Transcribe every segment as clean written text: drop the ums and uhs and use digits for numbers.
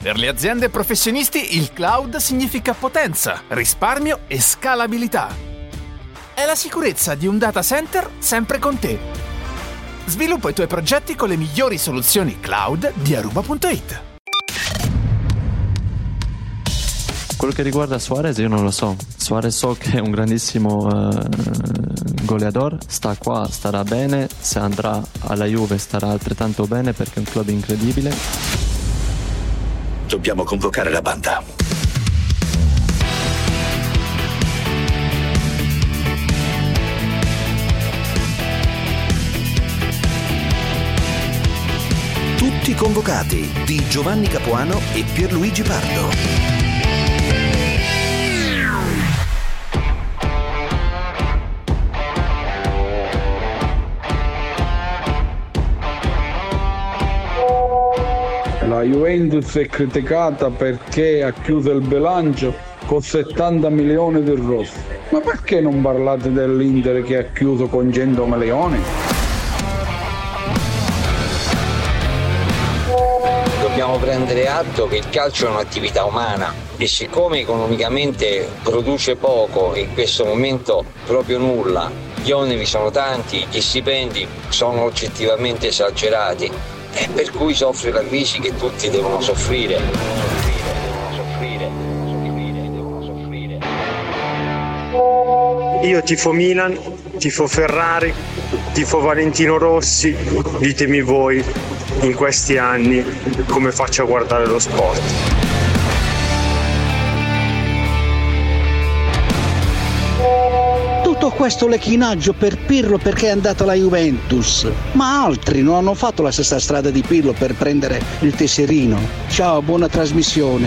Per le aziende e professionisti il cloud significa potenza, risparmio e scalabilità. È la sicurezza di un data center sempre con te. Sviluppa i tuoi progetti con le migliori soluzioni cloud di Aruba.it. Quello che riguarda Suarez io non lo so. Suarez so che è un grandissimo goleador, sta qua, starà bene, se andrà alla Juve starà altrettanto bene perché è un club incredibile. Dobbiamo convocare la banda. Tutti convocati di Giovanni Capuano e Pierluigi Pardo. La Juventus è criticata perché ha chiuso il bilancio con 70 milioni di rosso. Ma perché non parlate dell'Inter che ha chiuso con 100 milioni? Dobbiamo prendere atto che il calcio è un'attività umana e siccome economicamente produce poco e in questo momento proprio nulla, gli oneri sono tanti, gli stipendi sono oggettivamente esagerati. E per cui soffre la crisi che tutti devono soffrire. Io tifo Milan, tifo Ferrari, tifo Valentino Rossi, ditemi voi in questi anni come faccio a guardare lo sport. Tutto questo lecchinaggio per Pirlo perché è andato alla Juventus, ma altri non hanno fatto la stessa strada di Pirlo per prendere il tesserino. Ciao, buona trasmissione.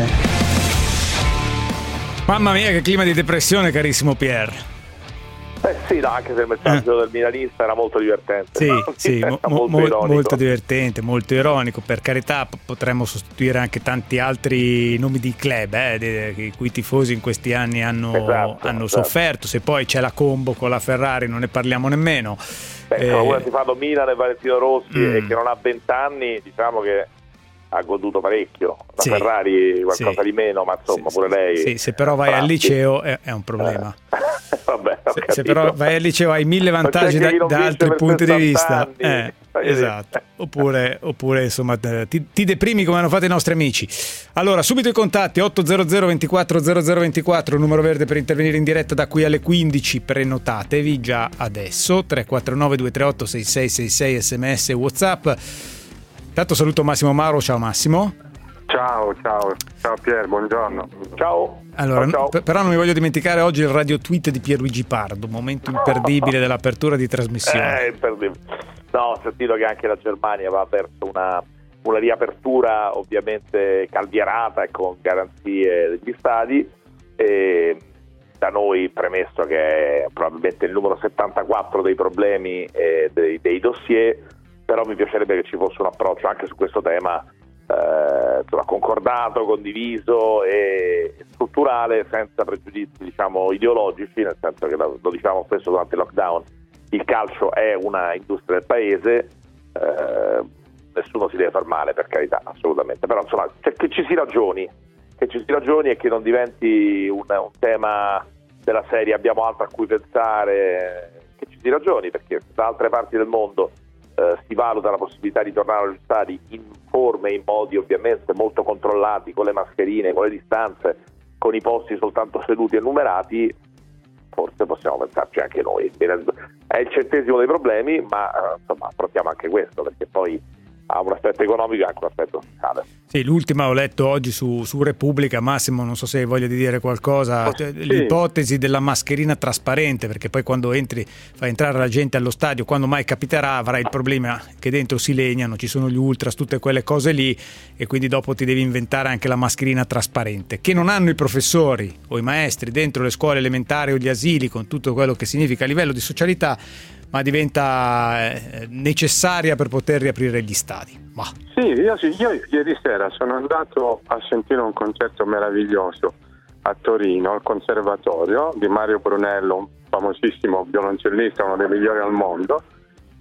Mamma mia, che clima di depressione, carissimo Pier. Sì, no, anche se il messaggio del milanista era molto divertente. Sì, molto divertente, molto ironico. Per carità, potremmo sostituire anche tanti altri nomi di club i cui tifosi in questi anni hanno sofferto. Se poi c'è la combo con la Ferrari non ne parliamo nemmeno. Ora si fanno Milan e Valentino Rossi e che non ha 20 anni, diciamo che ha goduto parecchio. La Ferrari qualcosa di meno, ma insomma pure lei. Sì, se però vai al liceo è un problema. Vabbè, se però vai al liceo hai 1000 vantaggi da altri punti di vista. Esatto. Oppure insomma ti deprimi come hanno fatto i nostri amici. Allora, subito i contatti: 800 24 0024, numero verde per intervenire in diretta da qui alle 15. Prenotatevi già adesso. 349 238 6666, sms e WhatsApp. Intanto saluto Massimo Mauro. Ciao Massimo. Ciao Pier, buongiorno. Ciao. Allora, ciao. Però non mi voglio dimenticare oggi il radio tweet di Pierluigi Pardo, momento imperdibile dell'apertura di trasmissione. Imperdibile. No, ho sentito che anche la Germania va verso una riapertura ovviamente calvierata e con garanzie degli stadi. E da noi premesso che è probabilmente il numero 74 dei problemi dei dossier, però mi piacerebbe che ci fosse un approccio anche su questo tema concordato, condiviso e strutturale, senza pregiudizi diciamo ideologici, nel senso che lo diciamo spesso durante il lockdown, il calcio è una industria del paese, nessuno si deve far male, per carità, assolutamente, però insomma che ci si ragioni e che non diventi un tema della serie abbiamo altro a cui pensare, che ci si ragioni, perché da altre parti del mondo si valuta la possibilità di tornare agli stadi in forme e in modi ovviamente molto controllati, con le mascherine, con le distanze, con i posti soltanto seduti e numerati. Forse possiamo pensarci anche noi. È il 100° dei problemi, ma insomma affrontiamo anche questo, perché poi ha un aspetto economico e anche un aspetto sociale. Sì, l'ultima ho letto oggi su Repubblica. Massimo, non so se hai voglia di dire qualcosa. L'ipotesi della mascherina trasparente, perché poi quando fai entrare la gente allo stadio, quando mai capiterà, avrai il problema che dentro si legnano, ci sono gli ultras, tutte quelle cose lì, e quindi dopo ti devi inventare anche la mascherina trasparente, che non hanno i professori o i maestri dentro le scuole elementari o gli asili, con tutto quello che significa a livello di socialità, ma diventa necessaria per poter riaprire gli stadi. Io ieri sera sono andato a sentire un concerto meraviglioso a Torino, al Conservatorio di Mario Brunello, un famosissimo violoncellista, uno dei migliori al mondo,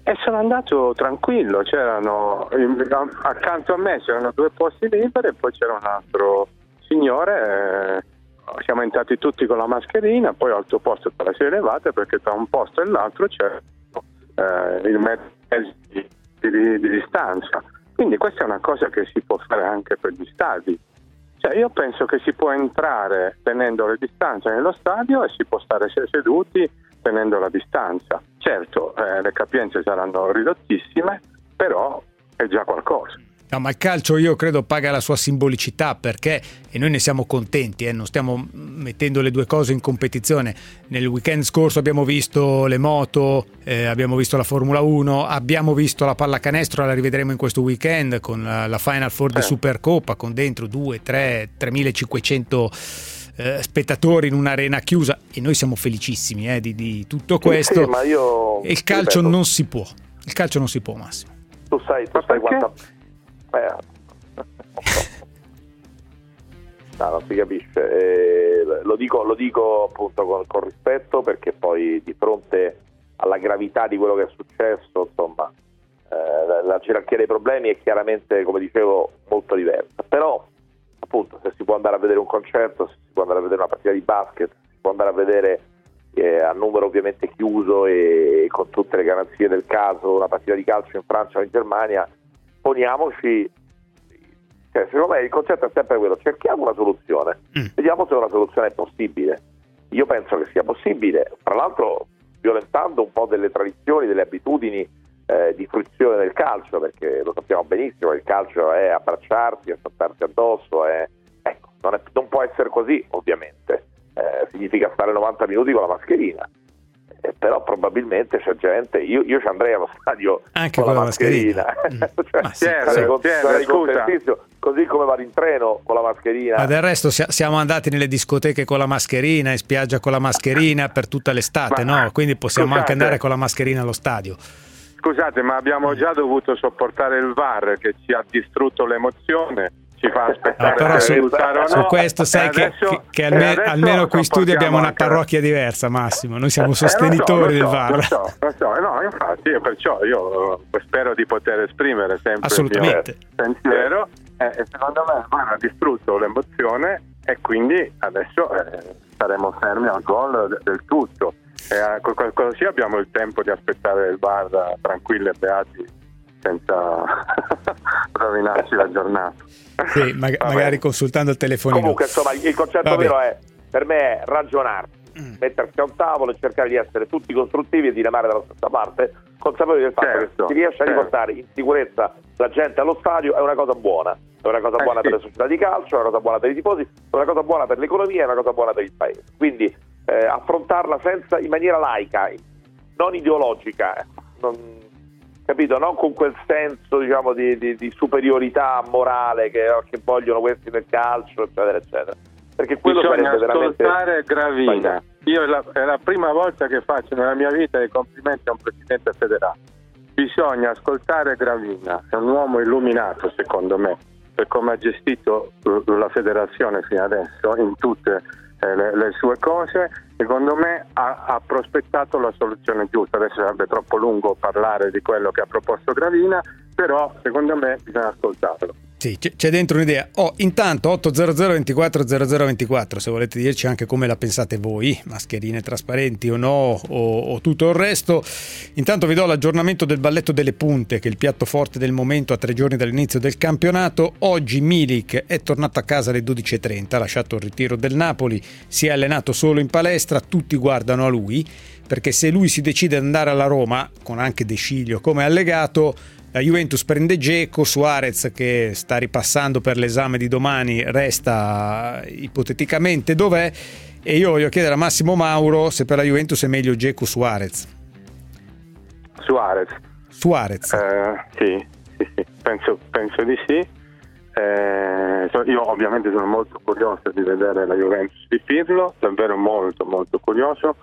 E sono andato tranquillo, c'erano accanto a me c'erano 2 posti liberi e poi c'era un altro signore, siamo entrati tutti con la mascherina, poi al tuo posto te la sei levata perché tra un posto e l'altro c'era il mezzo di distanza. Quindi questa è una cosa che si può fare anche per gli stadi. Cioè, io penso che si può entrare tenendo le distanze nello stadio e si può stare seduti tenendo la distanza. Certo, le capienze saranno ridottissime, però è già qualcosa. No, ma il calcio io credo paga la sua simbolicità, perché, e noi ne siamo contenti, non stiamo mettendo le due cose in competizione. Nel weekend scorso abbiamo visto le moto, abbiamo visto la Formula 1, abbiamo visto la pallacanestro, la rivedremo in questo weekend con la Final Four di Supercoppa, con dentro 3.500 spettatori in un'arena chiusa, e noi siamo felicissimi di tutto questo. Sì, ma io il calcio non si può, Massimo. Tu sai quanta... No, non si capisce, lo dico appunto con rispetto, perché poi di fronte alla gravità di quello che è successo, insomma, la gerarchia dei problemi è chiaramente, come dicevo, molto diversa. Però appunto, se si può andare a vedere un concerto, se si può andare a vedere una partita di basket, se si può andare a vedere a numero ovviamente chiuso e con tutte le garanzie del caso una partita di calcio in Francia o in Germania, poniamoci, cioè, secondo me il concetto è sempre quello: cerchiamo una soluzione, vediamo se una soluzione è possibile. Io penso che sia possibile, tra l'altro violentando un po' delle tradizioni, delle abitudini di fruizione del calcio, perché lo sappiamo benissimo, il calcio è abbracciarsi, è saltarsi addosso, ecco, non può essere così, ovviamente, significa stare 90 minuti con la mascherina. Però probabilmente c'è gente, io ci andrei allo stadio anche con la mascherina. Così come vado in treno con la mascherina. Ma del resto siamo andati nelle discoteche con la mascherina, in spiaggia con la mascherina per tutta l'estate, no? Quindi possiamo anche andare con la mascherina allo stadio. Scusate, ma abbiamo già dovuto sopportare il VAR che ci ha distrutto l'emozione. Ci fa aspettare però su questo sai che almeno qui in studio abbiamo una parrocchia diversa, Massimo. Noi siamo sostenitori del VAR. Lo so, no, infatti, perciò io spero di poter esprimere sempre assolutamente il mio pensiero. Secondo me il VAR ha distrutto l'emozione e quindi adesso saremo fermi al gol del tutto. Così abbiamo il tempo di aspettare il VAR tranquilli e beati, senza rovinarci la giornata. Sì, magari consultando il telefonino. Comunque, insomma, il concetto vero per me è ragionare, mettersi a un tavolo e cercare di essere tutti costruttivi e di remare dalla stessa parte, consapevoli del fatto che se si riesce a riportare in sicurezza la gente allo stadio è una cosa buona. È una cosa buona per le società di calcio, è una cosa buona per i tifosi, è una cosa buona per l'economia, è una cosa buona per il paese. Quindi affrontarla in maniera laica, non ideologica, capito? Non con quel senso, diciamo, di superiorità morale che vogliono questi del calcio, eccetera, eccetera. Perché quello bisogna sarebbe veramente ascoltare Gravina. Io è la prima volta che faccio nella mia vita i complimenti a un presidente federale. Bisogna ascoltare Gravina, è un uomo illuminato secondo me, per come ha gestito la federazione fino adesso in tutte le sue cose. Secondo me ha prospettato la soluzione giusta. Adesso sarebbe troppo lungo parlare di quello che ha proposto Gravina, però secondo me bisogna ascoltarlo. Sì, c'è dentro un'idea. Intanto 800 24 0024, se volete dirci anche come la pensate voi, mascherine trasparenti o no, o tutto il resto. Intanto vi do l'aggiornamento del balletto delle punte, che è il piatto forte del momento a 3 giorni dall'inizio del campionato. Oggi Milik è tornato a casa alle 12.30, ha lasciato il ritiro del Napoli, si è allenato solo in palestra, tutti guardano a lui, perché se lui si decide ad andare alla Roma, con anche De Sciglio come allegato, la Juventus prende Dzeko, Suarez che sta ripassando per l'esame di domani resta ipoteticamente dov'è, e io voglio chiedere a Massimo Mauro se per la Juventus è meglio Dzeko o Suarez. Suarez. Sì, penso di sì. Io ovviamente sono molto curioso di vedere la Juventus di Pirlo, davvero molto molto curioso.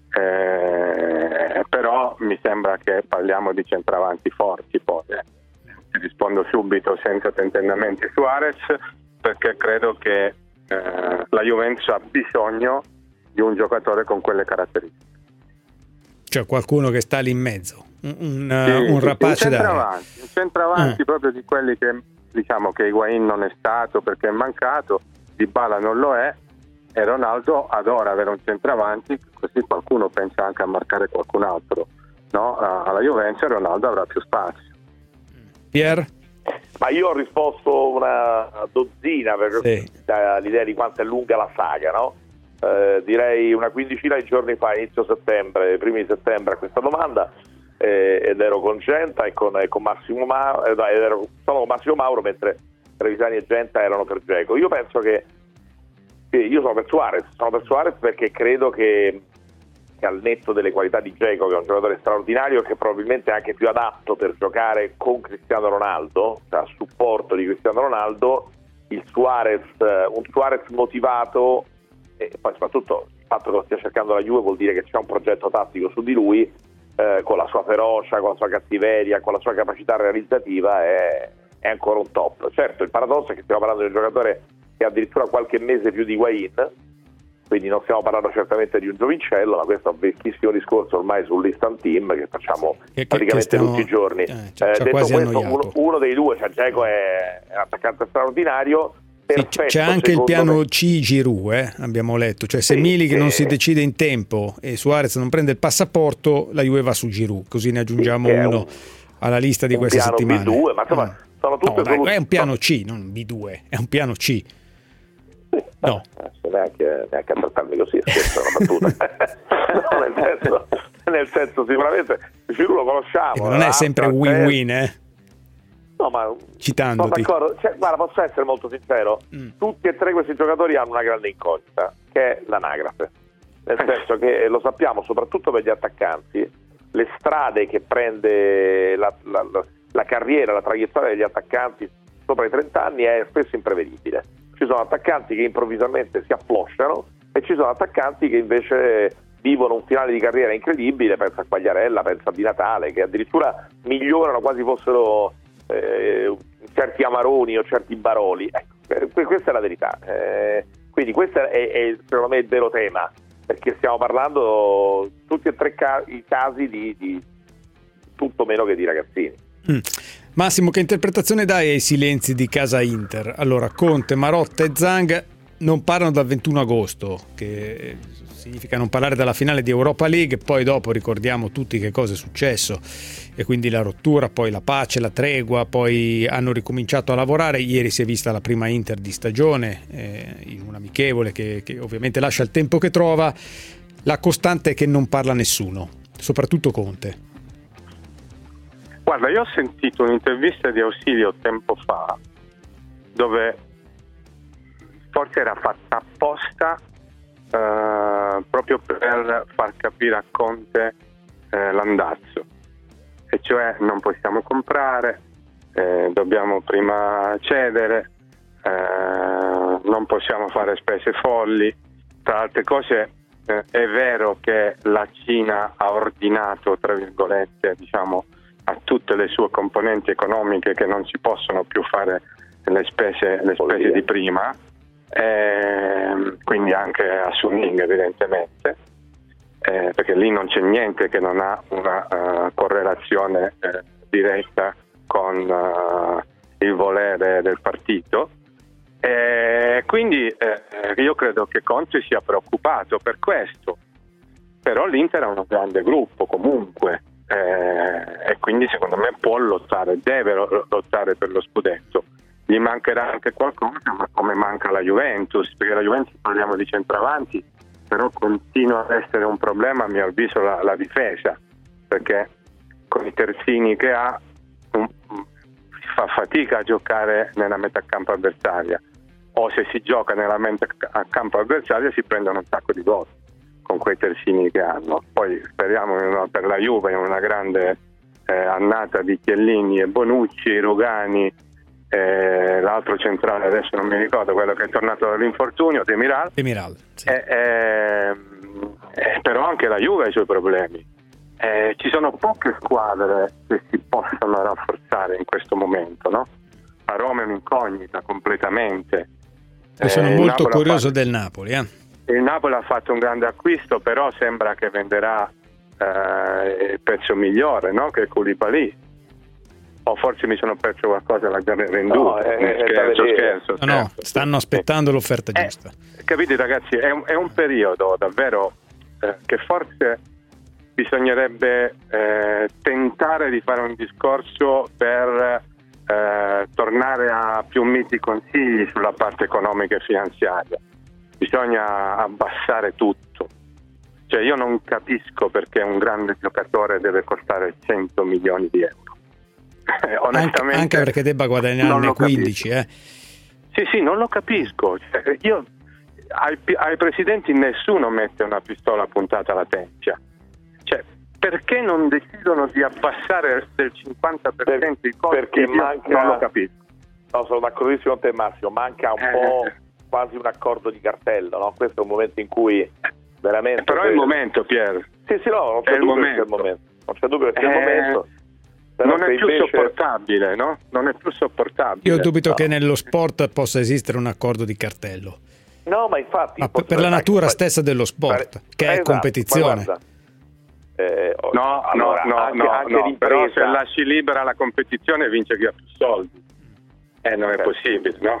Però mi sembra che parliamo di centravanti forti. Poi ti rispondo subito senza tentennamenti: Suarez, perché credo che la Juventus ha bisogno di un giocatore con quelle caratteristiche. Cioè qualcuno che sta lì in mezzo, un rapace un centravanti proprio di quelli che diciamo che Higuaín non è stato perché è mancato, Dybala non lo è, e Ronaldo adora avere un centravanti, così qualcuno pensa anche a marcare qualcun altro, no? Alla Juventus Ronaldo avrà più spazio. Pier? Ma io ho risposto una dozzina per l'idea di quanto è lunga la saga, no? Direi una quindicina di giorni fa, inizio settembre, primi di settembre, a questa domanda, ed ero con Genta e con Massimo Mauro, ero solo con Massimo Mauro mentre Trevisani e Genta erano per Dzeko. Io penso che io sono per Suarez perché credo che al netto delle qualità di Dzeko, che è un giocatore straordinario e che probabilmente è anche più adatto per giocare con Cristiano Ronaldo, cioè a supporto di Cristiano Ronaldo, un Suarez motivato, e poi soprattutto il fatto che lo stia cercando la Juve vuol dire che c'è un progetto tattico su di lui, con la sua ferocia, con la sua cattiveria, con la sua capacità realizzativa è ancora un top. Certo, il paradosso è che stiamo parlando di un giocatore che ha addirittura qualche mese più di Higuaín, quindi non stiamo parlando certamente di un giovincello, ma questo è un vecchissimo discorso ormai sull'Instant Team che facciamo praticamente tutti i giorni. Detto questo, uno dei due, cioè Dzeko è un attaccante straordinario. Perfetto, c'è anche il piano C Giroud, abbiamo letto, cioè se Milik non si decide in tempo e Suarez non prende il passaporto, la Juve va su Giroud, così ne aggiungiamo uno alla lista di queste settimane. B2, ma insomma sono tutte è un piano C, non B2, è un piano C. No, neanche a trattarmi così, questa è una battuta. No, nel senso sicuramente Giroud lo conosciamo. Non è sempre win-win, No, ma citandoti. Guarda, posso essere molto sincero, tutti e tre questi giocatori hanno una grande incognita, che è l'anagrafe, nel senso che lo sappiamo soprattutto per gli attaccanti, le strade che prende la carriera, la traiettoria degli attaccanti sopra i 30 anni è spesso imprevedibile. Ci sono attaccanti che improvvisamente si afflosciano e ci sono attaccanti che invece vivono un finale di carriera incredibile, pensa a Quagliarella, pensa a Di Natale, che addirittura migliorano quasi fossero certi Amaroni o certi Baroli. Questa è la verità, quindi questo è secondo me il vero tema, perché stiamo parlando tutti e tre i casi di tutto meno che di ragazzini. Massimo, che interpretazione dai ai silenzi di casa Inter? Allora, Conte, Marotta e Zhang non parlano dal 21 agosto, che significa non parlare dalla finale di Europa League, poi dopo ricordiamo tutti che cosa è successo, e quindi la rottura, poi la pace, la tregua, poi hanno ricominciato a lavorare. Ieri si è vista la prima Inter di stagione, in un amichevole che ovviamente lascia il tempo che trova. La costante è che non parla nessuno, soprattutto Conte. Guarda, io ho sentito un'intervista di Ausilio tempo fa, dove forse era fatta apposta proprio per far capire a Conte l'andazzo, e cioè non possiamo comprare, dobbiamo prima cedere, non possiamo fare spese folli. Tra altre cose è vero che la Cina ha ordinato, tra virgolette, diciamo, a tutte le sue componenti economiche che non si possono più fare le spese di prima, quindi anche a Suning evidentemente, perché lì non c'è niente che non ha una correlazione diretta con il volere del partito, quindi io credo che Conte sia preoccupato per questo, però l'Inter è un grande gruppo comunque, e quindi secondo me può lottare, deve lottare per lo scudetto. Gli mancherà anche qualcosa, ma come manca la Juventus, perché la Juventus, parliamo di centravanti, però continua ad essere un problema a mio avviso la difesa, perché con i terzini che ha si fa fatica a giocare nella metà campo avversaria, o se si gioca nella metà campo avversaria si prendono un sacco di gol con quei terzini che hanno. Poi speriamo per la Juve in una grande annata di Chiellini e Bonucci, Rugani, l'altro centrale adesso non mi ricordo, quello che è tornato dall'infortunio, Demiral, sì. Però anche la Juve ha i suoi problemi, ci sono poche squadre che si possono rafforzare in questo momento, no? A Roma è un'incognita completamente. Sono molto curioso del Napoli. Il Napoli ha fatto un grande acquisto, però sembra che venderà il pezzo migliore, no? Che è Koulibaly. O forse mi sono perso qualcosa alla venduta. Scherzo. No, stanno aspettando l'offerta giusta. Capite ragazzi, è un periodo davvero che forse bisognerebbe tentare di fare un discorso per tornare a più miti consigli sulla parte economica e finanziaria. Bisogna abbassare tutto. Cioè io non capisco perché un grande giocatore deve costare 100 milioni di euro. Onestamente, anche perché debba guadagnarne 15. Sì, non lo capisco. Cioè, io ai presidenti nessuno mette una pistola puntata alla tempia. Cioè, perché non decidono di abbassare del 50% i costi? Perché manca, non lo capisco. No, sono d'accordissimo con te Massimo, manca un po' quasi un accordo di cartello, no? Questo è un momento in cui veramente... Però è il momento, Pier. Sì, no, non c'è dubbio che è il momento. Non c'è dubbio che sia il momento. Non è più sopportabile, no? Non è più sopportabile. Io dubito che nello sport possa esistere un accordo di cartello. No, ma infatti... per la natura stessa dello sport, che è competizione. No, però se lasci libera la competizione vince chi ha più soldi. Non è possibile, no?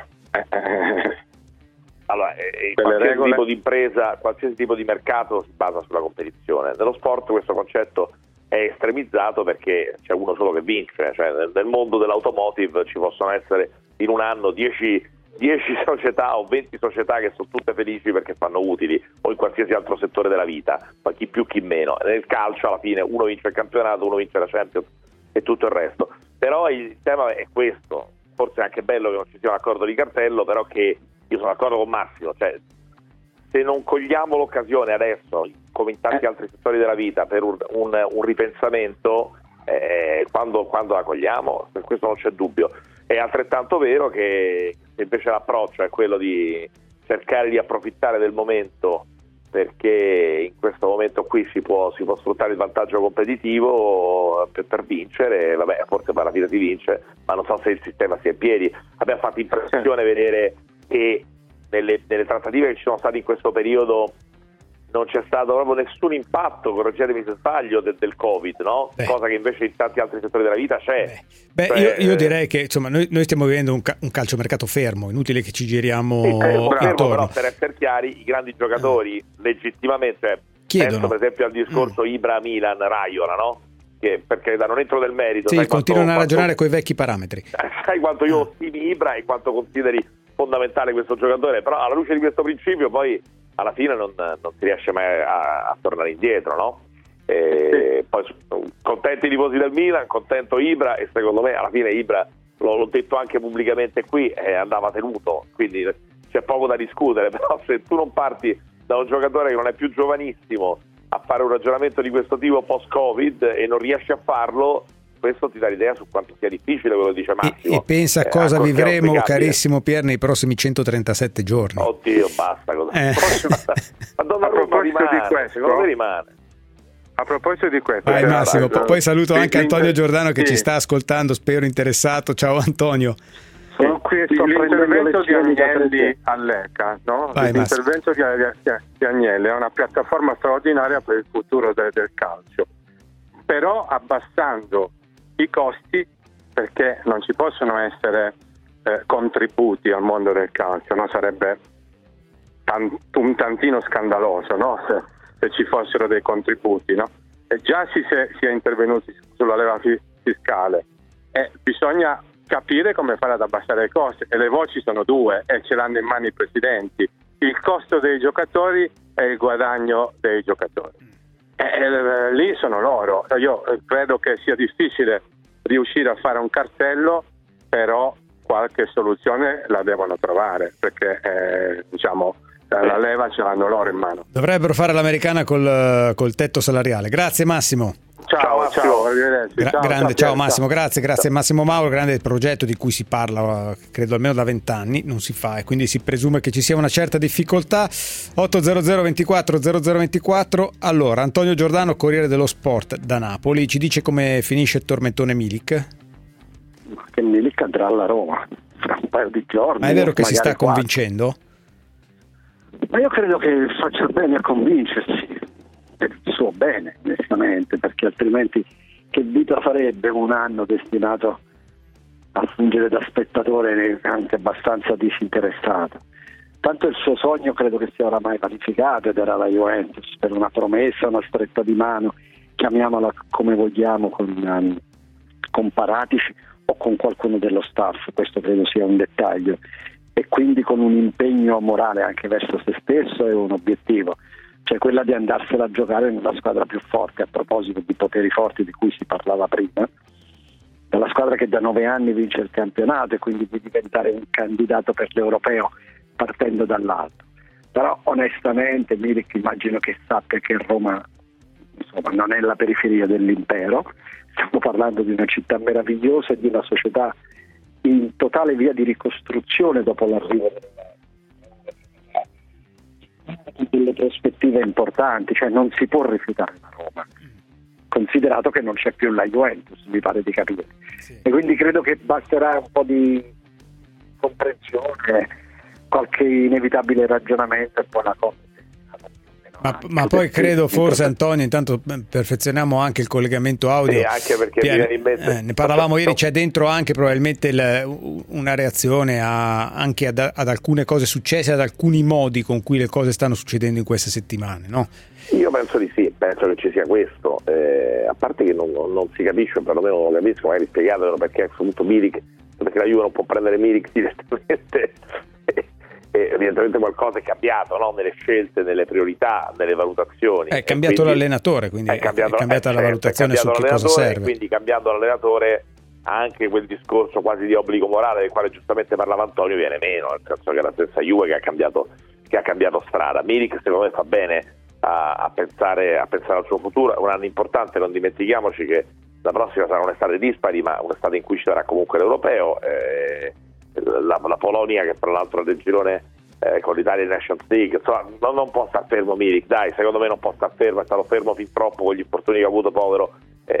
Allora, qualsiasi tipo di impresa, qualsiasi tipo di mercato si basa sulla competizione. Nello sport questo concetto è estremizzato perché c'è uno solo che vince, cioè nel mondo dell'automotive ci possono essere in un anno 10 società o 20 società che sono tutte felici perché fanno utili, o in qualsiasi altro settore della vita, ma chi più chi meno. Nel calcio alla fine uno vince il campionato, uno vince la Champions e tutto il resto. Però il tema è questo, forse è anche bello che non ci sia un accordo di cartello, però che io sono d'accordo con Massimo, cioè se non cogliamo l'occasione adesso, come in tanti altri settori della vita, per un ripensamento, quando la cogliamo, per questo non c'è dubbio. È altrettanto vero che invece l'approccio è quello di cercare di approfittare del momento, perché in questo momento qui si può sfruttare il vantaggio competitivo per vincere. Vabbè, forse per la fine si vince, ma non so se il sistema sia in piedi. Abbiamo fatto impressione vedere che nelle trattative che ci sono state in questo periodo non c'è stato proprio nessun impatto, correggetemi se sbaglio, del Covid, no? Cosa che invece in tanti altri settori della vita c'è. Io direi che insomma noi stiamo vivendo un calciomercato fermo, inutile che ci giriamo intorno. Però per essere chiari, i grandi giocatori legittimamente, penso per esempio al discorso Ibra-Milan, Raiola, no? Che perché non entro nel merito. Sì, continuano a ragionare coi vecchi parametri. Sai quanto io stimi Ibra e quanto consideri fondamentale questo giocatore, però alla luce di questo principio poi alla fine non si riesce mai a tornare indietro, no? Poi contenti i tifosi del Milan, contento Ibra, e secondo me alla fine Ibra, l'ho detto anche pubblicamente qui, andava tenuto, quindi c'è poco da discutere. Però se tu non parti da un giocatore che non è più giovanissimo a fare un ragionamento di questo tipo post-Covid e non riesci a farlo, questo ti dà l'idea su quanto sia difficile quello che dice Massimo. E pensa a cosa vivremo, carissimo Pier, nei prossimi 137 giorni. Oddio, basta. Madonna, secondo me rimane. A proposito di questo, vai Massimo, poi saluto anche Antonio Giordano che ci sta ascoltando, spero interessato. Ciao Antonio. Sono qui, l'intervento di Agnelli all'ECA, no? L'intervento di Agnelli è una piattaforma straordinaria per il futuro del calcio, però abbassando i costi, perché non ci possono essere contributi al mondo del calcio, no? Sarebbe un tantino scandaloso, no? Se ci fossero dei contributi, no? E già si è intervenuti sulla leva fiscale, e bisogna capire come fare ad abbassare i costi, e le voci sono due e ce l'hanno in mano i presidenti: il costo dei giocatori e il guadagno dei giocatori. Lì sono loro. Io credo che sia difficile riuscire a fare un cartello, però qualche soluzione la devono trovare, perché la leva ce l'hanno loro in mano. Dovrebbero fare l'americana col tetto salariale. Grazie Massimo. Ciao, arrivederci. Ciao Massimo, grazie Massimo Mauro. Grande progetto di cui si parla credo almeno da 20 anni, non si fa, e quindi si presume che ci sia una certa difficoltà. 800 24 0024. Allora, Antonio Giordano, Corriere dello Sport da Napoli, ci dice come finisce il tormentone Milik. Che Milik andrà alla Roma fra un paio di giorni. Ma è vero che si sta convincendo? Ma io credo che faccia bene a convincersi, per il suo bene, onestamente, perché altrimenti che vita farebbe un anno destinato a fungere da spettatore anche abbastanza disinteressato. Tanto il suo sogno credo che sia oramai vanificato, ed era la Juventus, per una promessa, una stretta di mano, chiamiamola come vogliamo, con Paratici o con qualcuno dello staff, questo credo sia un dettaglio, e quindi con un impegno morale anche verso se stesso e un obiettivo, cioè quella di andarsela a giocare nella squadra più forte, a proposito di poteri forti di cui si parlava prima, dalla squadra che da 9 anni vince il campionato e quindi di diventare un candidato per l'europeo partendo dall'alto. Però onestamente Milik immagino che sappia che Roma, insomma, non è la periferia dell'impero, stiamo parlando di una città meravigliosa e di una società in totale via di ricostruzione dopo l'arrivo delle prospettive importanti, cioè non si può rifiutare la Roma, considerato che non c'è più la Juventus, mi pare di capire. Sì. E quindi credo che basterà un po' di comprensione, qualche inevitabile ragionamento e poi la cosa. Ma poi credo forse, Antonio, intanto perfezioniamo anche il collegamento audio. Sì, anche perché ne parlavamo ieri, c'è dentro anche probabilmente una reazione anche ad alcune cose successe, ad alcuni modi con cui le cose stanno succedendo in queste settimane, no? Io penso di sì, penso che ci sia questo, a parte che non si capisce, perlomeno non lo capisco, magari spiegatelo perché appunto Milik, perché la Juve non può prendere Milik direttamente. Evidentemente qualcosa è cambiato, no? Nelle scelte, nelle priorità, nelle valutazioni. È cambiato l'allenatore, quindi è cambiata la valutazione su che cosa serve. Quindi cambiando l'allenatore anche quel discorso quasi di obbligo morale del quale giustamente parlava Antonio viene meno, nel senso che è la stessa Juve che ha cambiato strada. Milik secondo me fa bene a pensare al suo futuro. È un anno importante, non dimentichiamoci che la prossima sarà un'estate dispari, ma un'estate in cui ci sarà comunque l'Europeo. La Polonia, che tra l'altro è del girone con l'Italia in Nations League, insomma non può star fermo Milik, dai, secondo me non può star fermo, è stato fermo fin troppo con gli infortuni che ha avuto, povero,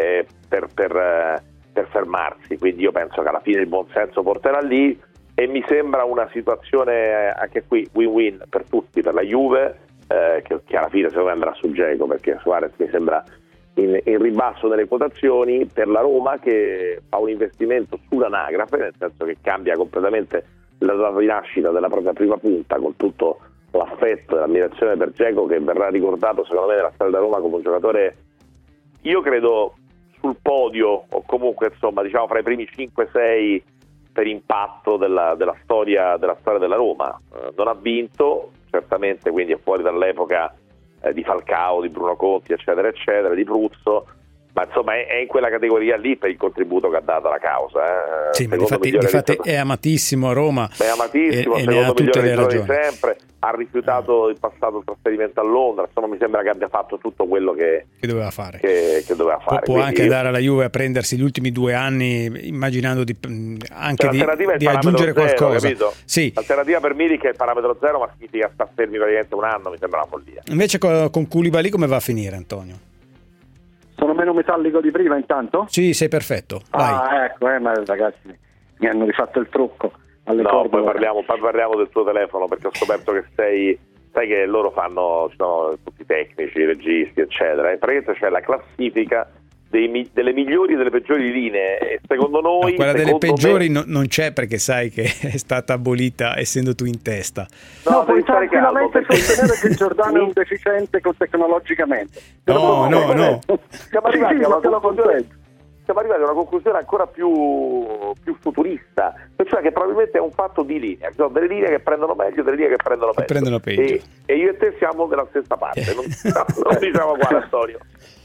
per fermarsi, quindi io penso che alla fine il buon senso porterà lì e mi sembra una situazione anche qui win-win per tutti, per la Juve che alla fine secondo me andrà su Dzeko, perché Suarez mi sembra in ribasso nelle quotazioni, per la Roma che fa un investimento sull'anagrafe, nel senso che cambia completamente la data di nascita della propria prima punta, con tutto l'affetto e l'ammirazione per Dzeko, che verrà ricordato secondo me nella storia della Roma come un giocatore, io credo, sul podio o comunque insomma diciamo fra i primi 5-6 per impatto della storia della Roma. Non ha vinto certamente, quindi è fuori dall'epoca di Falcao, di Bruno Conti, eccetera eccetera, di Pruzzo, ma insomma è in quella categoria lì per il contributo che ha dato alla causa. Sì, ma difatti è amatissimo a Roma, è amatissimo, e ne ha tutte le ragioni. Sempre ha rifiutato in passato il trasferimento a Londra, insomma mi sembra che abbia fatto tutto quello che doveva fare. Che doveva fare. Può anche dare alla Juve a prendersi gli ultimi 2 anni immaginando di aggiungere qualcosa. Sì. L'alternativa per Milik è il parametro zero, ma significa star fermi praticamente un anno, mi sembra una follia. Invece con Koulibaly come va a finire, Antonio? Sono meno metallico di prima intanto? Sì, sei perfetto. Vai. Ecco, ma ragazzi mi hanno rifatto il trucco alle corde. Poi parliamo del tuo telefono, perché ho scoperto che sai che loro ci sono tutti i tecnici, i registi, eccetera, e praticamente c'è la classifica delle migliori e delle peggiori linee, e secondo noi quella delle peggiori non c'è, perché sai che è stata abolita essendo tu in testa. No, puoi tranquillamente sostenere che Giordano è un deficiente tecnologicamente. No. Siamo arrivati a una conclusione ancora più futurista, cioè che probabilmente è un fatto di linea, ci sono delle linee che prendono meglio, delle linee che prendono peggio. E io e te siamo della stessa parte, non diciamo qua, Antonio.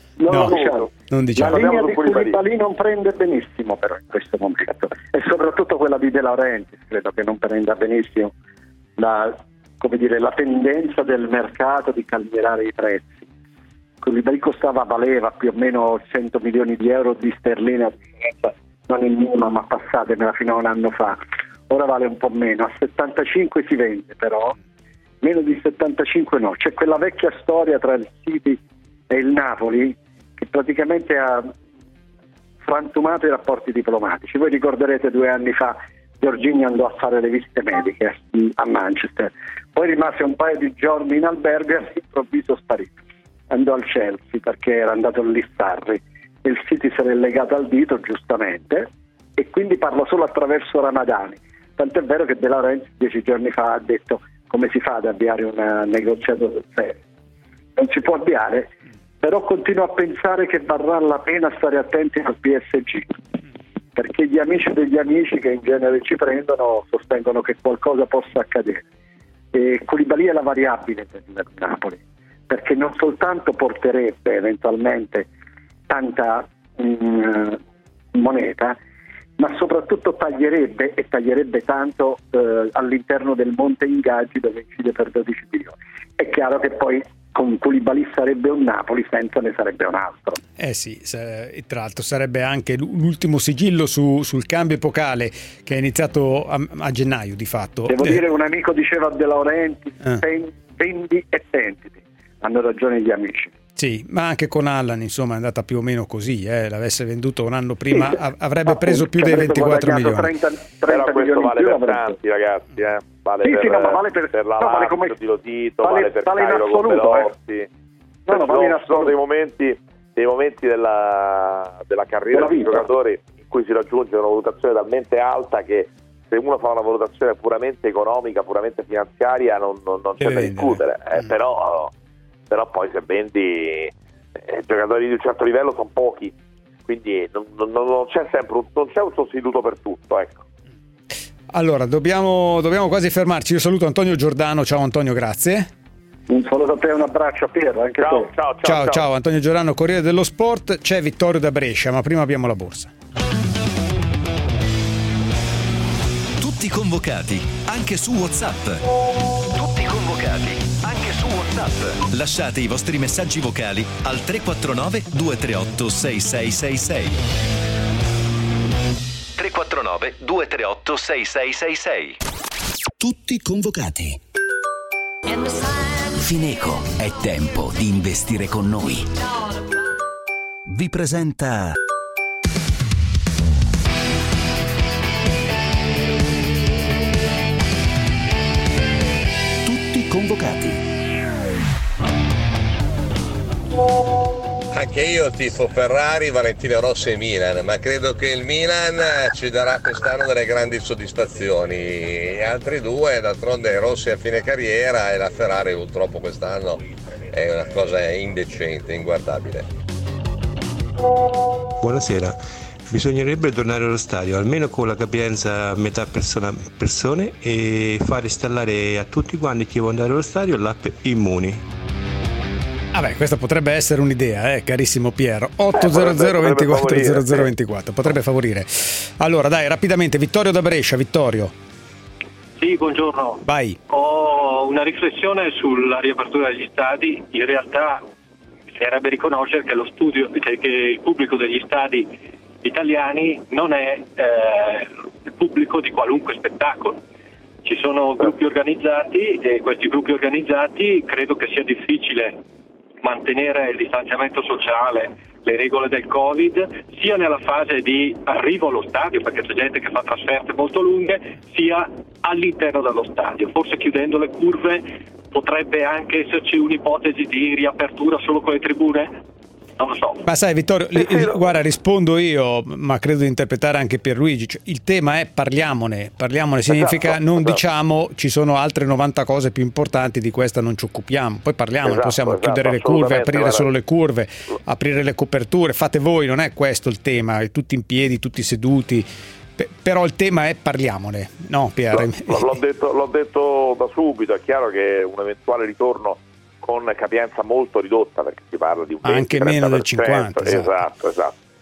Non diciamo. La linea di Koulibaly non prende benissimo però in questo momento, e soprattutto quella di De Laurentiis credo che non prenda benissimo la tendenza del mercato di calmierare i prezzi. Koulibaly valeva più o meno 100 milioni di euro di sterline, non in minima ma passatemela fino a un anno fa, ora vale un po' meno, a 75 si vende, però meno di 75 no. C'è quella vecchia storia tra il City e il Napoli che praticamente ha frantumato i rapporti diplomatici. Voi ricorderete 2 anni fa Jorginho andò a fare le visite mediche a Manchester, poi rimase un paio di giorni in albergo e all'improvviso sparito. andò al Chelsea perché era andato lì Sarri e il City se l'è legato al dito giustamente, e quindi parla solo attraverso Ramadani. Tant'è vero che De Laurentiis 10 giorni fa ha detto: come si fa ad avviare un negoziato serio? Non si può avviare, però continuo a pensare che varrà la pena stare attenti al PSG, perché gli amici degli amici che in genere ci prendono sostengono che qualcosa possa accadere. E Koulibaly è la variabile per Napoli, perché non soltanto porterebbe eventualmente tanta moneta, ma soprattutto taglierebbe tanto all'interno del monte ingaggi dove incide per 12 milioni. È chiaro che poi con Koulibaly sarebbe un Napoli, senza ne sarebbe un altro. Sì, tra l'altro sarebbe anche l'ultimo sigillo sul cambio epocale che è iniziato a gennaio di fatto. Devo dire, un amico diceva a De Laurentiis: vendi e pentiti. Hanno ragione gli amici. Sì, ma anche con Allan insomma è andata più o meno così, l'avesse venduto un anno prima avrebbe preso più dei 24 milioni. 30 però questo milioni vale per tanti ragazzi, vale per la Lazio di Lotito, vale per Cairo con Belotti. Ci sono dei momenti della carriera dei giocatori in cui si raggiunge una valutazione talmente alta che se uno fa una valutazione puramente economica, puramente finanziaria, non c'è da discutere, però poi se vendi giocatori di un certo livello sono pochi, quindi non c'è sempre non c'è un sostituto per tutto, ecco. Allora dobbiamo quasi fermarci. Io saluto Antonio Giordano. Ciao Antonio, grazie. Un saluto a te, un abbraccio a Piero, anche ciao Antonio Giordano, Corriere dello Sport. C'è Vittorio da Brescia, ma prima abbiamo la borsa. Tutti convocati, anche su WhatsApp. Tutti convocati, anche su WhatsApp. Lasciate i vostri messaggi vocali al 349 238 6666. 349 238 6666. Tutti convocati. Fineco, è tempo di investire con noi. Vi presenta Tutti convocati. Anche io tifo Ferrari, Valentino Rossi e Milan, ma credo che il Milan ci darà quest'anno delle grandi soddisfazioni. Gli altri due, d'altronde Rossi a fine carriera e la Ferrari purtroppo quest'anno è una cosa indecente, inguardabile. Buonasera. Bisognerebbe tornare allo stadio, almeno con la capienza a metà persone, e far installare a tutti quanti chi vuole andare allo stadio l'app Immuni. Questa potrebbe essere un'idea, carissimo Piero. 800 24 0024 potrebbe favorire. Allora dai, rapidamente, Vittorio da Brescia. Vittorio. Sì, buongiorno. Vai. Ho una riflessione sulla riapertura degli stadi. In realtà bisognerebbe riconoscere che che il pubblico degli stadi italiani non è il pubblico di qualunque spettacolo. Ci sono gruppi organizzati e questi gruppi organizzati credo che sia difficile mantenere il distanziamento sociale, le regole del Covid, sia nella fase di arrivo allo stadio, perché c'è gente che fa trasferte molto lunghe, sia all'interno dello stadio. Forse chiudendo le curve potrebbe anche esserci un'ipotesi di riapertura solo con le tribune? Non lo so. Ma sai Vittorio, guarda, rispondo io, ma credo di interpretare anche Pierluigi. Cioè, il tema è parliamone significa non diciamo ci sono altre 90 cose più importanti, di questa non ci occupiamo, poi parliamone, possiamo chiudere le curve, aprire solo le curve, aprire le coperture, fate voi, non è questo il tema, tutti in piedi, tutti seduti, però il tema è parliamone, no Pier? L'ho detto da subito, è chiaro che un eventuale ritorno con capienza molto ridotta, perché si parla di un 20, anche meno del 50%. Esatto.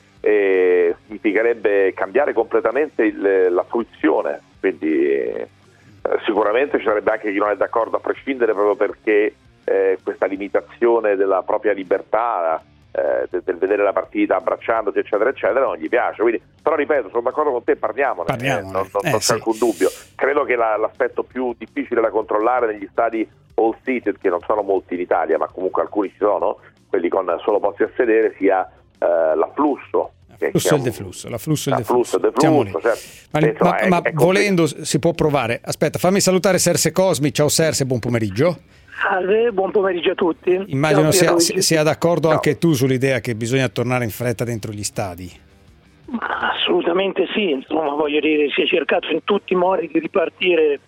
E significherebbe cambiare completamente la fruizione, quindi sicuramente ci sarebbe anche chi non è d'accordo, a prescindere, proprio perché questa limitazione della propria libertà, del vedere la partita abbracciandosi eccetera eccetera, non gli piace. Quindi, però ripeto, sono d'accordo con te, parliamone. Non c'è alcun dubbio. Credo che l'aspetto più difficile da controllare negli stadi all seated, che non sono molti in Italia, ma comunque alcuni ci sono, quelli con solo posti a sedere, sia l'afflusso. L'afflusso e il deflusso. Certo. Ma volendo si può provare. Aspetta, fammi salutare Serse Cosmi. Ciao Serse, buon pomeriggio. Salve, buon pomeriggio a tutti. Immagino sia d'accordo anche tu sull'idea che bisogna tornare in fretta dentro gli stadi. Assolutamente sì, insomma, voglio dire, si è cercato in tutti i modi di ripartire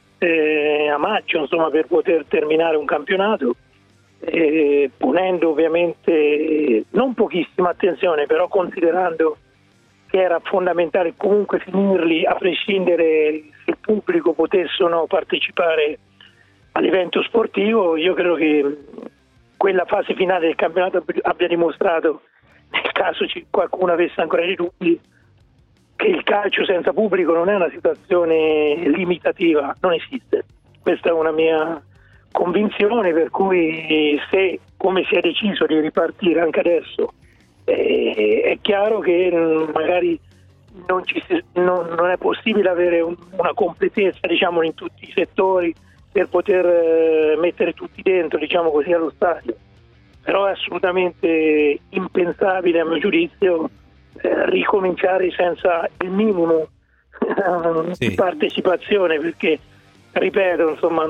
a maggio, insomma, per poter terminare un campionato, ponendo ovviamente non pochissima attenzione, però considerando che era fondamentale comunque finirli a prescindere se il pubblico potesse o no partecipare all'evento sportivo. Io credo che quella fase finale del campionato abbia dimostrato, nel caso qualcuno avesse ancora dei dubbi, che il calcio senza pubblico non è una situazione limitativa, non esiste. Questa è una mia convinzione, per cui se, come si è deciso di ripartire anche adesso, è chiaro che magari non è possibile avere una completezza, diciamo, in tutti i settori per poter mettere tutti dentro, diciamo così, allo stadio. Però è assolutamente impensabile, a mio giudizio, ricominciare senza il minimo di partecipazione, perché, ripeto, insomma,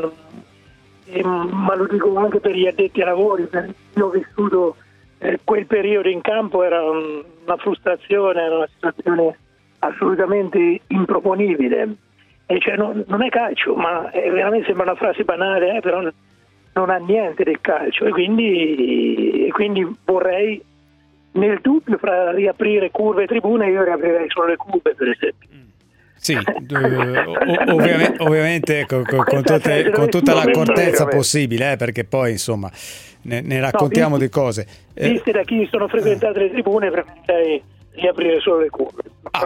ma lo dico anche per gli addetti ai lavori, io ho vissuto quel periodo in campo, era una frustrazione, era una situazione assolutamente improponibile, e cioè non è calcio, ma veramente sembra una frase banale, però non ha niente del calcio, e quindi vorrei, nel dubbio fra riaprire curve e tribune, io riaprirei solo le curve, per esempio. Sì, ovviamente con tutta l'accortezza possibile, perché poi insomma ne raccontiamo di cose. Viste da chi sono frequentate le tribune, preferirei riaprire solo le curve.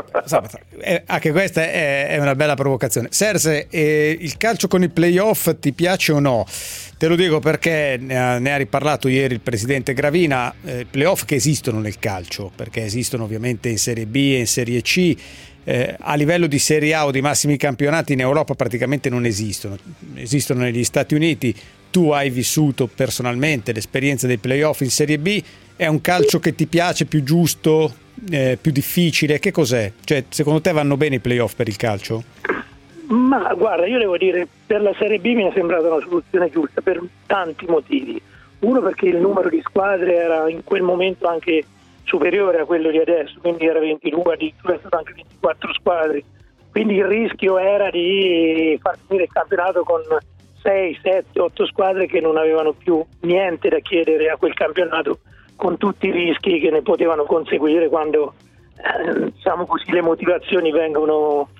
Anche questa è una bella provocazione. Serse, il calcio con i playoff ti piace o no? Te lo dico perché ne ha riparlato ieri il presidente Gravina. Playoff che esistono nel calcio, perché esistono ovviamente in Serie B e in Serie C. A livello di Serie A o di massimi campionati in Europa praticamente non esistono negli Stati Uniti. Tu hai vissuto personalmente l'esperienza dei playoff in Serie B. È un calcio che ti piace, più giusto, più difficile? Che cos'è? Cioè, secondo te vanno bene i playoff per il calcio? Ma guarda, io devo dire, per la Serie B mi è sembrata una soluzione giusta per tanti motivi. Uno, perché il numero di squadre era in quel momento anche superiore a quello di adesso, quindi era 22, addirittura è stato anche 24 squadre, quindi il rischio era di far finire il campionato con 6, 7, 8 squadre che non avevano più niente da chiedere a quel campionato, con tutti i rischi che ne potevano conseguire quando diciamo così, le motivazioni vengono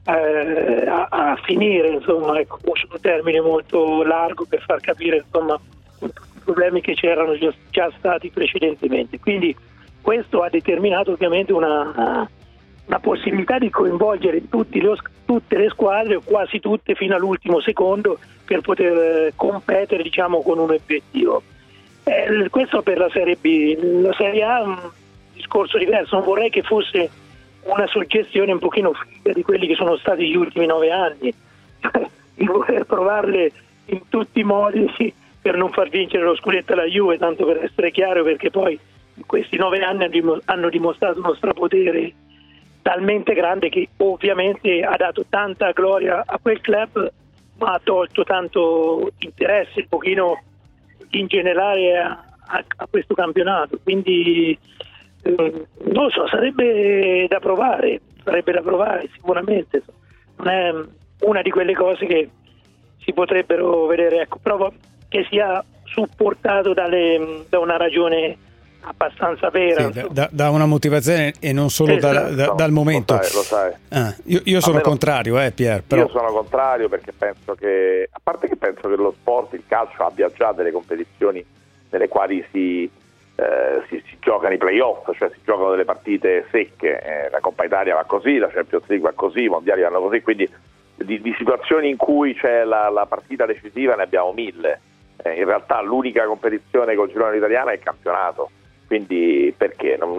a finire, insomma, ecco, un termine molto largo per far capire, insomma, tutti i problemi che c'erano già stati precedentemente. Quindi questo ha determinato ovviamente una possibilità di coinvolgere tutte le squadre, o quasi tutte, fino all'ultimo secondo, per poter competere, diciamo, con un obiettivo. Questo per la Serie B. La Serie A è un discorso diverso, non vorrei che fosse una suggestione un pochino figa di quelli che sono stati gli ultimi 9 anni, di voler provarle in tutti i modi per non far vincere lo scudetto alla Juve, tanto per essere chiaro, perché poi in questi 9 anni hanno dimostrato uno strapotere talmente grande che ovviamente ha dato tanta gloria a quel club, ma ha tolto tanto interesse un pochino in generale a questo campionato. Quindi non lo so, sarebbe da provare sicuramente. Non è una di quelle cose che si potrebbero vedere, ecco, però che sia supportato da una ragione abbastanza vera, sì, da una motivazione e non solo dal momento. Lo sai. Io sono contrario, Pier. Però... Io sono contrario perché penso che lo sport, il calcio, abbia già delle competizioni nelle quali si giocano i playoff, cioè si giocano delle partite secche. La Coppa Italia va così, la Champions League va così, i mondiali vanno così, quindi di situazioni in cui c'è la partita decisiva ne abbiamo 1000. In realtà l'unica competizione col girone italiano è il campionato. Quindi perché? Non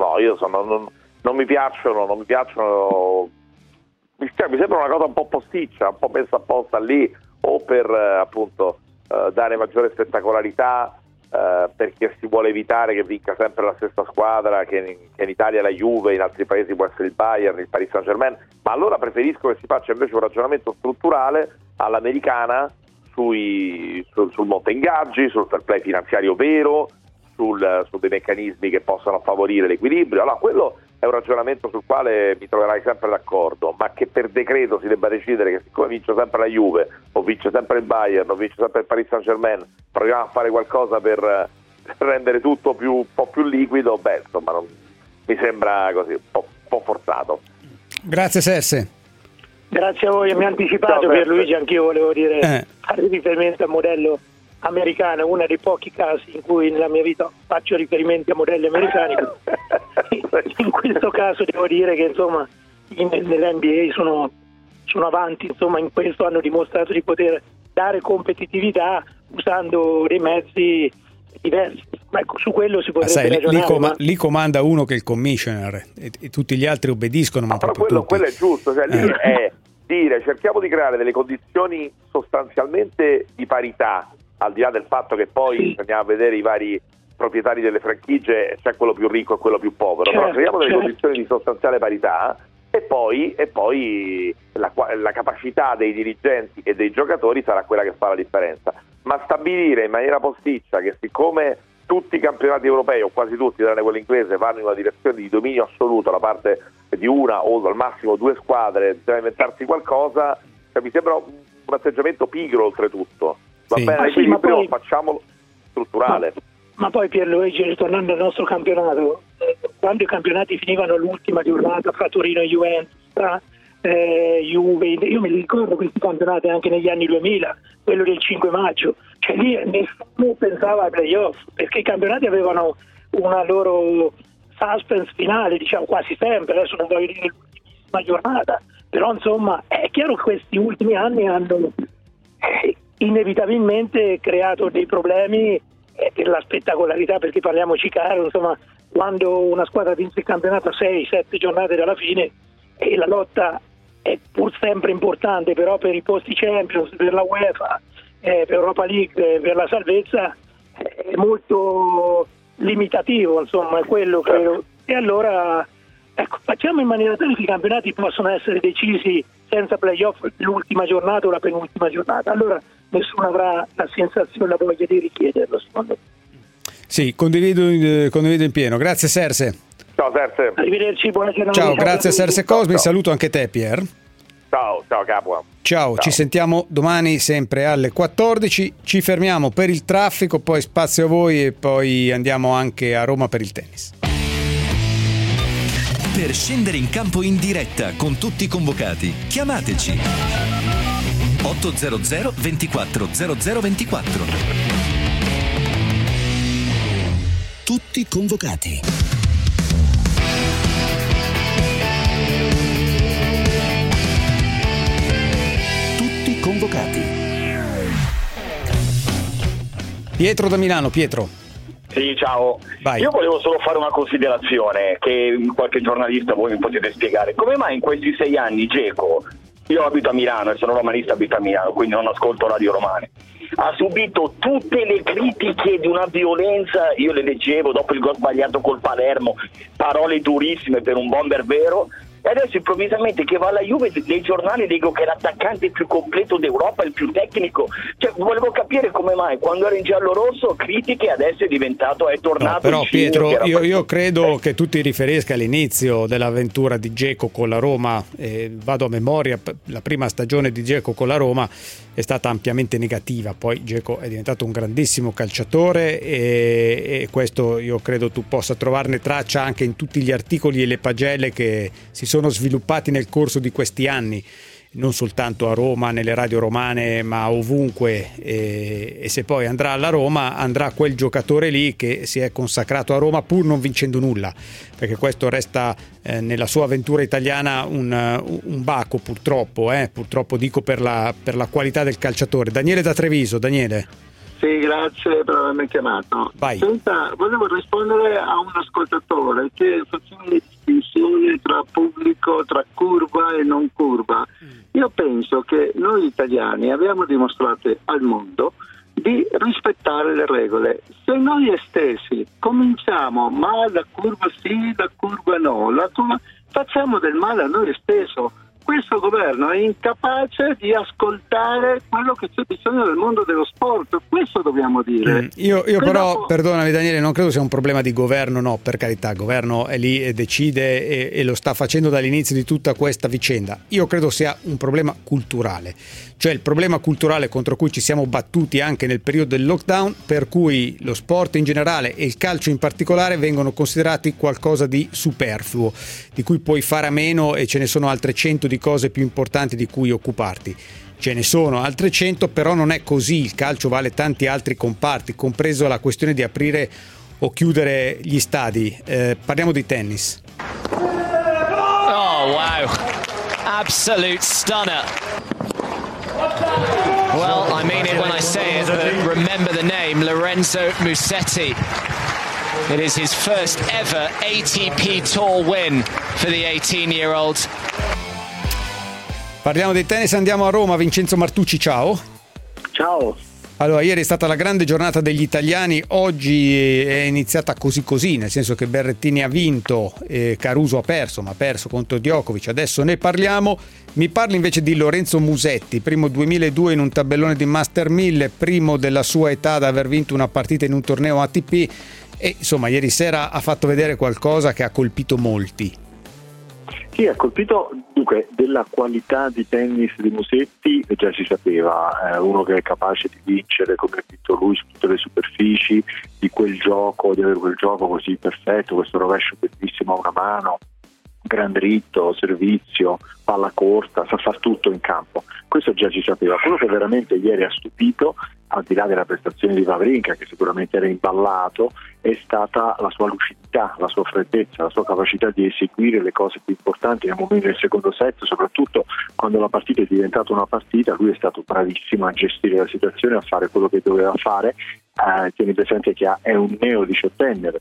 mi piacciono, mi sembra una cosa un po' posticcia, un po' messa apposta lì, o per appunto dare maggiore spettacolarità, perché si vuole evitare che vinca sempre la stessa squadra, che in Italia è la Juve, in altri paesi può essere il Bayern, il Paris Saint-Germain, ma allora preferisco che si faccia invece un ragionamento strutturale all'americana sul monte ingaggi, sul fair play finanziario vero, su dei meccanismi che possano favorire l'equilibrio. Allora, quello è un ragionamento sul quale mi troverai sempre d'accordo, ma che per decreto si debba decidere che siccome vince sempre la Juve, o vince sempre il Bayern, o vince sempre il Paris Saint-Germain, proviamo a fare qualcosa per rendere tutto un po' più liquido, insomma, mi sembra così, un po' forzato. Grazie Serse. Grazie a voi, mi ha anticipato Pierluigi, anch'io volevo dire, fare riferimento al modello americano, uno dei pochi casi in cui nella mia vita faccio riferimenti a modelli americani. In questo caso devo dire che insomma nell'NBA sono avanti, insomma in questo hanno dimostrato di poter dare competitività usando dei mezzi diversi. Ma ecco, su quello si potrebbe ragionare. Lì comanda uno che è il commissioner e tutti gli altri obbediscono, ma proprio quello è giusto, cioè lì è dire cerchiamo di creare delle condizioni sostanzialmente di parità, al di là del fatto che poi andiamo a vedere i vari proprietari delle franchigie, c'è quello più ricco e quello più povero, però creiamo delle condizioni di sostanziale parità e poi la capacità dei dirigenti e dei giocatori sarà quella che fa la differenza. Ma stabilire in maniera posticcia che siccome tutti i campionati europei, o quasi tutti, tranne quello inglese, vanno in una direzione di dominio assoluto da parte di una o al massimo due squadre, bisogna inventarsi qualcosa, mi sembra un atteggiamento pigro oltretutto. Va bene, l'equilibrio facciamolo strutturale. Ma poi Pierluigi, ritornando al nostro campionato, quando i campionati finivano l'ultima giornata fra Torino e Juventus, Juve, io mi ricordo questi campionati anche negli anni 2000, quello del 5 maggio, cioè lì nessuno pensava ai playoff, perché i campionati avevano una loro suspense finale, diciamo quasi sempre, adesso non voglio dire l'ultima giornata, però insomma è chiaro che questi ultimi anni hanno inevitabilmente creato dei problemi per la spettacolarità, perché parliamoci caro, insomma quando una squadra vince il campionato a 6-7 giornate dalla fine e la lotta è pur sempre importante, però per i posti Champions, per la UEFA, per Europa League, per la salvezza è molto limitativo, insomma è quello credo. E allora ecco, facciamo in maniera tale che i campionati possono essere decisi senza playoff l'ultima giornata o la penultima giornata, allora nessuno avrà la sensazione, la voglia di richiederlo, secondo me. Sì, condivido in pieno. Grazie Serse. Ciao Serse. Arrivederci, buona giornata. Ciao, grazie Serse Cosmi, saluto anche te Pier. Ciao Capua. Ciao, ci sentiamo domani sempre alle 14, ci fermiamo per il traffico, poi spazio a voi e poi andiamo anche a Roma per il tennis. Per scendere in campo in diretta con tutti i convocati, chiamateci 800 24 0024. Tutti convocati. Tutti convocati. Pietro da Milano, Pietro. Sì, ciao. Vai. Io volevo solo fare una considerazione che qualche giornalista voi mi potete spiegare. Come mai in questi 6 anni Dzeko, io abito a Milano e sono romanista, abito a Milano, quindi non ascolto radio romane, ha subito tutte le critiche di una violenza, io le leggevo dopo il gol sbagliato col Palermo, parole durissime per un bomber vero, e adesso improvvisamente che va alla Juve dei giornali dico che è l'attaccante più completo d'Europa, il più tecnico, cioè volevo capire come mai quando era in giallo-rosso critiche, adesso è tornato. No, però Pietro, io credo che tu ti riferisca all'inizio dell'avventura di Dzeko con la Roma, vado a memoria, la prima stagione di Dzeko con la Roma è stata ampiamente negativa, poi Dzeko è diventato un grandissimo calciatore e questo io credo tu possa trovarne traccia anche in tutti gli articoli e le pagelle che si sono sviluppati nel corso di questi anni, non soltanto a Roma, nelle radio romane, ma ovunque, e se poi andrà alla Roma andrà quel giocatore lì che si è consacrato a Roma pur non vincendo nulla, perché questo resta nella sua avventura italiana un baco purtroppo dico per la qualità del calciatore. Daniele da Treviso. Daniele. Sì, grazie per avermi chiamato. Vai. Senta, volevo rispondere a un ascoltatore che faceva le distinzioni tra pubblico, tra curva e non curva. Io penso che noi italiani abbiamo dimostrato al mondo di rispettare le regole. Se noi stessi cominciamo, ma la curva sì, la curva no, facciamo del male a noi stesso. questo governo è incapace di ascoltare quello che c'è bisogno del mondo dello sport, questo dobbiamo dire. Io però, perdonami Daniele, non credo sia un problema di governo, no, per carità, il governo è lì e decide e lo sta facendo dall'inizio di tutta questa vicenda. Io credo sia un problema culturale, cioè il problema culturale contro cui ci siamo battuti anche nel periodo del lockdown, per cui lo sport in generale e il calcio in particolare vengono considerati qualcosa di superfluo, di cui puoi fare a meno, e ce ne sono altre 100 di cose più importanti di cui occuparti. Ce ne sono altre 100, però non è così. Il calcio vale tanti altri comparti, compreso la questione di aprire o chiudere gli stadi. Parliamo di tennis. Oh wow, absolute stunner. Well, I mean it when I say it, but remember the name, Lorenzo Musetti. It is his first ever ATP Tour win for the 18-year-old. Parliamo di tennis, andiamo a Roma. Vincenzo Martucci, ciao. Ciao. Allora, ieri è stata la grande giornata degli italiani, oggi è iniziata così, nel senso che Berrettini ha vinto, Caruso ha perso, ma ha perso contro Djokovic, adesso ne parliamo. Mi parli invece di Lorenzo Musetti, primo 2002 in un tabellone di Master 1000, primo della sua età ad aver vinto una partita in un torneo ATP, e insomma ieri sera ha fatto vedere qualcosa che ha colpito molti. Sì, ha colpito, dunque, della qualità di tennis di Musetti già si sapeva, uno che è capace di vincere come ha vinto lui su tutte le superfici, di quel gioco, di avere quel gioco così perfetto, questo rovescio bellissimo a una mano, gran dritto, servizio, palla corta, sa far tutto in campo. Questo già si sapeva. Quello che veramente ieri ha stupito, al di là della prestazione di Wawrinka, che sicuramente era imballato, è stata la sua lucidità, la sua freddezza, la sua capacità di eseguire le cose più importanti nel momento del secondo set, soprattutto quando la partita è diventata una partita. Lui è stato bravissimo a gestire la situazione, a fare quello che doveva fare. Tieni presente che è un neo 18enne,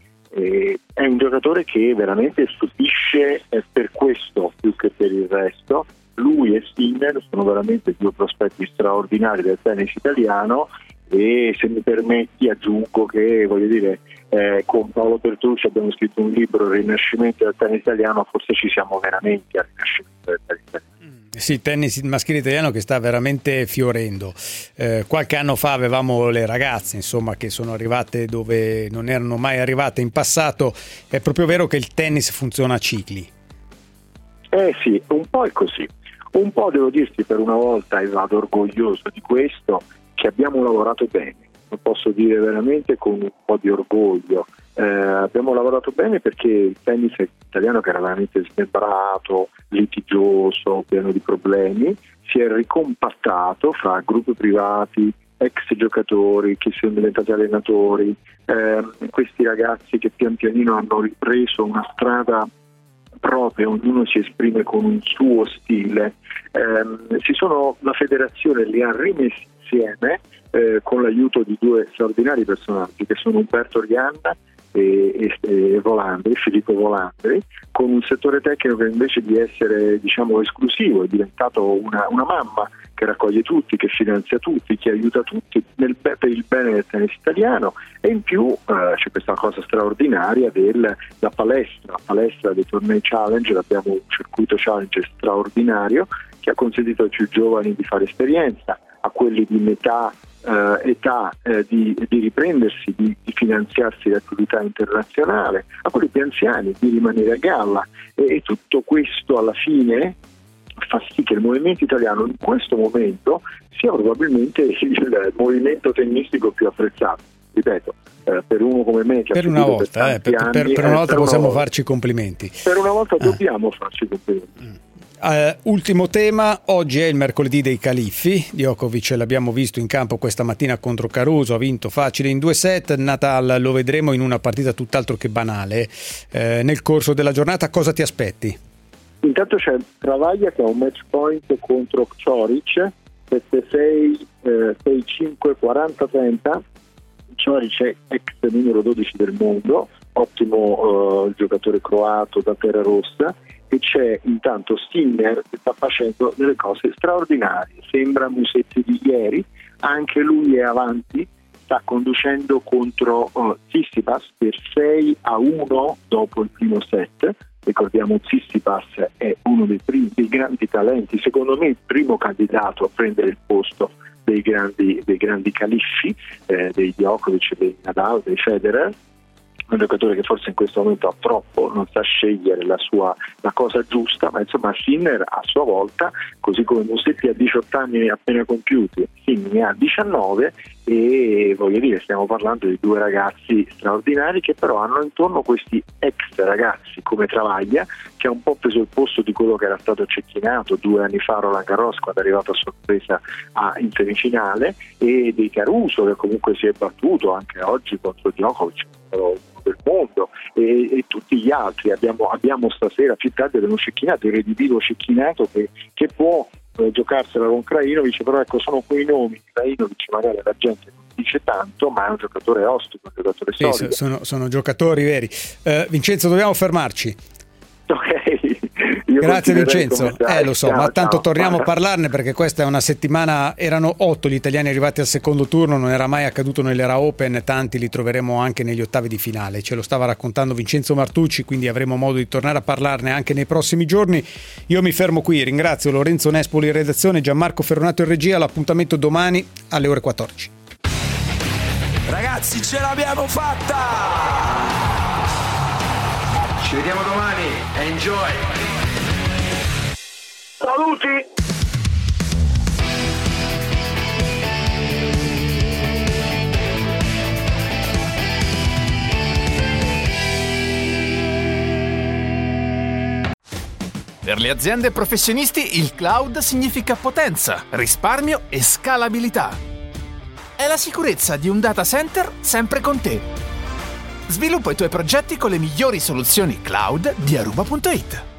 è un giocatore che veramente stupisce per questo più che per il resto. Lui e Sinner sono veramente due prospetti straordinari del tennis italiano, e se mi permetti aggiungo che, voglio dire, con Paolo Bertucci abbiamo scritto un libro, Il Rinascimento del tennis italiano, forse ci siamo veramente al rinascimento del tennis italiano. Sì, tennis maschile italiano che sta veramente fiorendo. Qualche anno fa avevamo le ragazze, insomma, che sono arrivate dove non erano mai arrivate in passato. È proprio vero che il tennis funziona a cicli. Sì, un po' è così. Un po' devo dirti per una volta, e vado orgoglioso di questo, che abbiamo lavorato bene. Lo posso dire veramente con un po' di orgoglio. Abbiamo lavorato bene perché il tennis italiano, che era veramente smembrato, litigioso, pieno di problemi, si è ricompattato fra gruppi privati, ex giocatori che sono diventati allenatori, questi ragazzi che pian pianino hanno ripreso una strada propria, ognuno si esprime con un suo stile. La federazione li ha rimessi insieme con l'aiuto di due straordinari personaggi che sono Umberto Rianda e Volandri, Filippo Volandri, con un settore tecnico che invece di essere, diciamo, esclusivo è diventato una mamma che raccoglie tutti, che finanzia tutti, che aiuta tutti per il bene del tennis italiano. E in più c'è questa cosa straordinaria della palestra dei tornei Challenge. Abbiamo un circuito Challenge straordinario che ha consentito ai più giovani di fare esperienza, a quelli di metà età di riprendersi, di finanziarsi l'attività internazionale, a quelli più anziani di rimanere a galla, e tutto questo alla fine fa sì che il movimento italiano in questo momento sia probabilmente il movimento tennistico più apprezzato. Ripeto, per uno come me che per una volta, per una volta possiamo farci i complimenti. Per una volta dobbiamo farci i complimenti. Ultimo tema, oggi è il mercoledì dei califfi. Djokovic l'abbiamo visto in campo questa mattina contro Caruso, ha vinto facile in 2 set. Nadal lo vedremo in una partita tutt'altro che banale. Nel corso della giornata cosa ti aspetti? Intanto c'è Travaglia che ha un match point contro Coric, 7-6, 6-5, 40-30. Coric è ex numero 12 del mondo, ottimo giocatore croato da terra rossa. E c'è intanto Sinner che sta facendo delle cose straordinarie, sembra Musetti di ieri, anche lui è avanti, sta conducendo contro Tsitsipas per 6-1 dopo il primo set, Ricordiamo Tsitsipas è uno dei grandi talenti, secondo me il primo candidato a prendere il posto dei grandi califfi, dei Djokovic, dei Nadal, dei Federer. Un giocatore che forse in questo momento ha troppo, non sa scegliere la cosa giusta, ma insomma Sinner a sua volta, così come Musetti ha 18 anni appena compiuti, Sinner ne ha 19, e voglio dire, stiamo parlando di due ragazzi straordinari che però hanno intorno questi ex ragazzi come Travaglia, che ha un po' preso il posto di quello che era stato cecchinato 2 anni fa a Roland Garros quando è arrivato a sorpresa in semifinale, e di Caruso che comunque si è battuto anche oggi contro Djokovic del mondo, e tutti gli altri. Abbiamo stasera, più tardi abbiamo cecchinato, il reditivo cecchinato che può giocarsela con Krajinovic, però ecco, sono quei nomi. Krajinovic magari la gente non dice tanto, ma è un giocatore ostico, un giocatore solido. Sono giocatori veri. Vincenzo, dobbiamo fermarci. Ok. Grazie Vincenzo, lo so, ma tanto torniamo a parlarne, perché questa è una settimana, erano 8 gli italiani arrivati al secondo turno, non era mai accaduto nell'era Open, tanti li troveremo anche negli ottavi di finale, ce lo stava raccontando Vincenzo Martucci, quindi avremo modo di tornare a parlarne anche nei prossimi giorni. Io mi fermo qui, ringrazio Lorenzo Nespoli in redazione, Gianmarco Ferronato in regia, l'appuntamento domani alle ore 14. Ragazzi, ce l'abbiamo fatta! Ci vediamo domani, enjoy! Saluti! Per le aziende e professionisti il cloud significa potenza, risparmio e scalabilità. È la sicurezza di un data center sempre con te. Sviluppa i tuoi progetti con le migliori soluzioni cloud di Aruba.it.